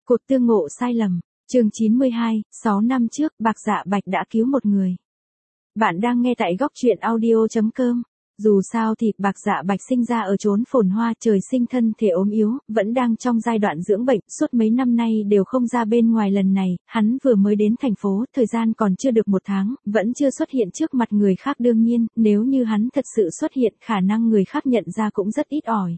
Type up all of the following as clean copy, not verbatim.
Cuộc tương ngộ sai lầm, chương 92, 6 năm trước, Bạc Dạ Bạch đã cứu một người. Bạn đang nghe tại góc truyện audio.com. Dù sao thì Bạc Dạ Bạch sinh ra ở chốn phồn hoa, trời sinh thân thể ốm yếu, vẫn đang trong giai đoạn dưỡng bệnh, suốt mấy năm nay đều không ra bên ngoài. Lần này, hắn vừa mới đến thành phố, thời gian còn chưa được 1 tháng, vẫn chưa xuất hiện trước mặt người khác. Đương nhiên, nếu như hắn thật sự xuất hiện, khả năng người khác nhận ra cũng rất ít ỏi.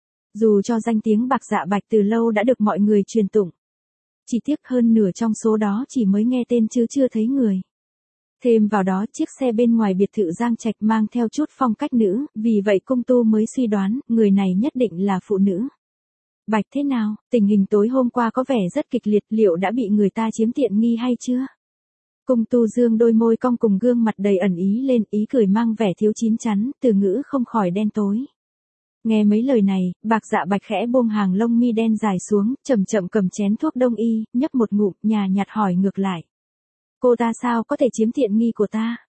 Dù cho danh tiếng Bạc Dạ Bạch từ lâu đã được mọi người truyền tụng, chỉ tiếc hơn nửa trong số đó chỉ mới nghe tên chứ chưa thấy người. Thêm vào đó chiếc xe bên ngoài biệt thự Giang Trạch mang theo chút phong cách nữ, vì vậy Cung Tu mới suy đoán, người này nhất định là phụ nữ. Bạch thế nào, tình hình tối hôm qua có vẻ rất kịch liệt, liệu đã bị người ta chiếm tiện nghi hay chưa? Cung Tu dương đôi môi cong cùng gương mặt đầy ẩn ý lên, ý cười mang vẻ thiếu chín chắn, từ ngữ không khỏi đen tối. Nghe mấy lời này, Bạc Dạ Bạch khẽ buông hàng lông mi đen dài xuống, chậm chậm cầm chén thuốc đông y, nhấp một ngụm, nhàn nhạt hỏi ngược lại. Cô ta sao có thể chiếm tiện nghi của ta?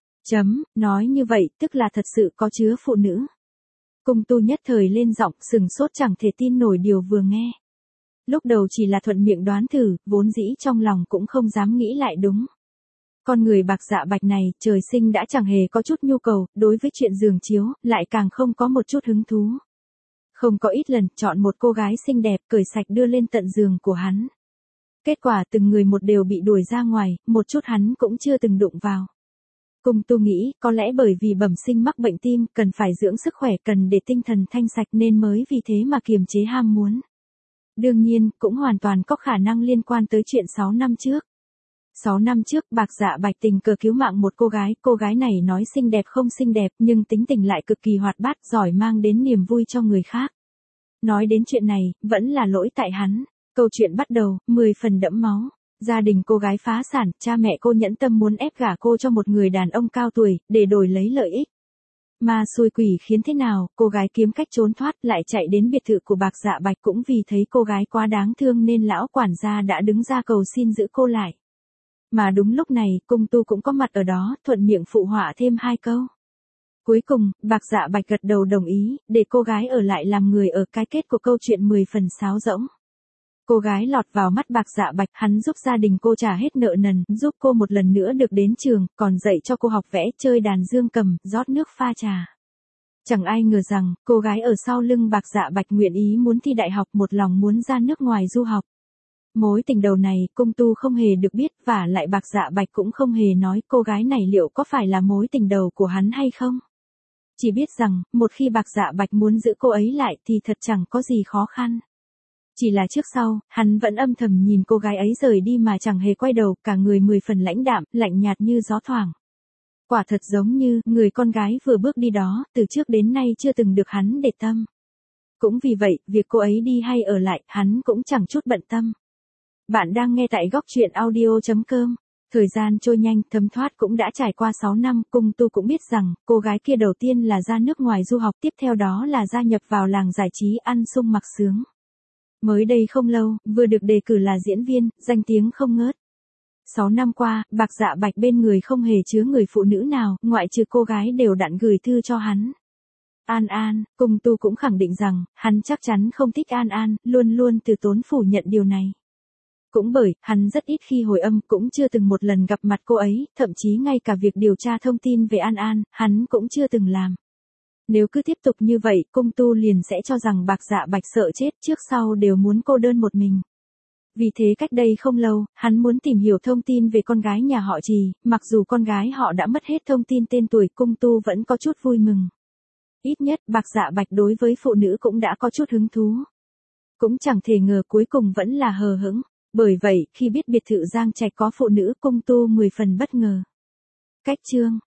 Nói như vậy, tức là thật sự có chứa phụ nữ. Cung Tu nhất thời lên giọng, sừng sốt chẳng thể tin nổi điều vừa nghe. Lúc đầu chỉ là thuận miệng đoán thử, vốn dĩ trong lòng cũng không dám nghĩ lại đúng. Con người Bạc Dạ Bạch này, trời sinh đã chẳng hề có chút nhu cầu, đối với chuyện giường chiếu, lại càng không có một chút hứng thú. Không có ít lần, chọn một cô gái xinh đẹp, cởi sạch đưa lên tận giường của hắn. Kết quả từng người một đều bị đuổi ra ngoài, một chút hắn cũng chưa từng đụng vào. Cung Tu nghĩ, có lẽ bởi vì bẩm sinh mắc bệnh tim, cần phải dưỡng sức khỏe, cần để tinh thần thanh sạch nên mới vì thế mà kiềm chế ham muốn. Đương nhiên, cũng hoàn toàn có khả năng liên quan tới chuyện 6 năm trước. 6 năm trước, Bạc Dạ Bạch tình cờ cứu mạng một cô gái này nói xinh đẹp không xinh đẹp, nhưng tính tình lại cực kỳ hoạt bát, giỏi mang đến niềm vui cho người khác. Nói đến chuyện này, vẫn là lỗi tại hắn. Câu chuyện bắt đầu, 10 phần đẫm máu. Gia đình cô gái phá sản, cha mẹ cô nhẫn tâm muốn ép gả cô cho một người đàn ông cao tuổi, để đổi lấy lợi ích. Mà xui quỷ khiến thế nào, cô gái kiếm cách trốn thoát, lại chạy đến biệt thự của Bạc Dạ Bạch, cũng vì thấy cô gái quá đáng thương nên lão quản gia đã đứng ra cầu xin giữ cô lại. Mà đúng lúc này, Cung Tu cũng có mặt ở đó, thuận miệng phụ họa thêm 2 câu. Cuối cùng, Bạc Dạ Bạch gật đầu đồng ý, để cô gái ở lại làm người ở. Cái kết của câu chuyện 10 phần sáo rỗng. Cô gái lọt vào mắt Bạc Dạ Bạch, hắn giúp gia đình cô trả hết nợ nần, giúp cô một lần nữa được đến trường, còn dạy cho cô học vẽ, chơi đàn dương cầm, rót nước pha trà. Chẳng ai ngờ rằng, cô gái ở sau lưng Bạc Dạ Bạch nguyện ý muốn thi đại học, một lòng muốn ra nước ngoài du học. Mối tình đầu này, Cung Tu không hề được biết, và lại Bạc Dạ Bạch cũng không hề nói cô gái này liệu có phải là mối tình đầu của hắn hay không. Chỉ biết rằng, một khi Bạc Dạ Bạch muốn giữ cô ấy lại thì thật chẳng có gì khó khăn. Chỉ là trước sau, hắn vẫn âm thầm nhìn cô gái ấy rời đi mà chẳng hề quay đầu, cả người 10 phần lãnh đạm, lạnh nhạt như gió thoảng. Quả thật giống như, người con gái vừa bước đi đó, từ trước đến nay chưa từng được hắn để tâm. Cũng vì vậy, việc cô ấy đi hay ở lại, hắn cũng chẳng chút bận tâm. Bạn đang nghe tại góc truyện audio.com. Thời gian trôi nhanh, thấm thoát cũng đã trải qua 6 năm, Cung Tu cũng biết rằng, cô gái kia đầu tiên là ra nước ngoài du học, tiếp theo đó là gia nhập vào làng giải trí ăn sung mặc sướng. Mới đây không lâu, vừa được đề cử là diễn viên, danh tiếng không ngớt. 6 năm qua, Bạc Dạ Bạch bên người không hề chứa người phụ nữ nào, ngoại trừ cô gái đều đặn gửi thư cho hắn. An, Cung Tu cũng khẳng định rằng, hắn chắc chắn không thích An, luôn luôn từ tốn phủ nhận điều này. Cũng bởi, hắn rất ít khi hồi âm, cũng chưa từng một lần gặp mặt cô ấy, thậm chí ngay cả việc điều tra thông tin về An, hắn cũng chưa từng làm. Nếu cứ tiếp tục như vậy, Cung Tu liền sẽ cho rằng Bạc Dạ Bạch sợ chết, trước sau đều muốn cô đơn một mình. Vì thế cách đây không lâu, hắn muốn tìm hiểu thông tin về con gái nhà họ Trì, mặc dù con gái họ đã mất hết thông tin tên tuổi, Cung Tu vẫn có chút vui mừng. Ít nhất, Bạc Dạ Bạch đối với phụ nữ cũng đã có chút hứng thú. Cũng chẳng thể ngờ cuối cùng vẫn là hờ hững. Bởi vậy, khi biết biệt thự Giang Trạch có phụ nữ, Cung Tu 10 phần bất ngờ. Cách chương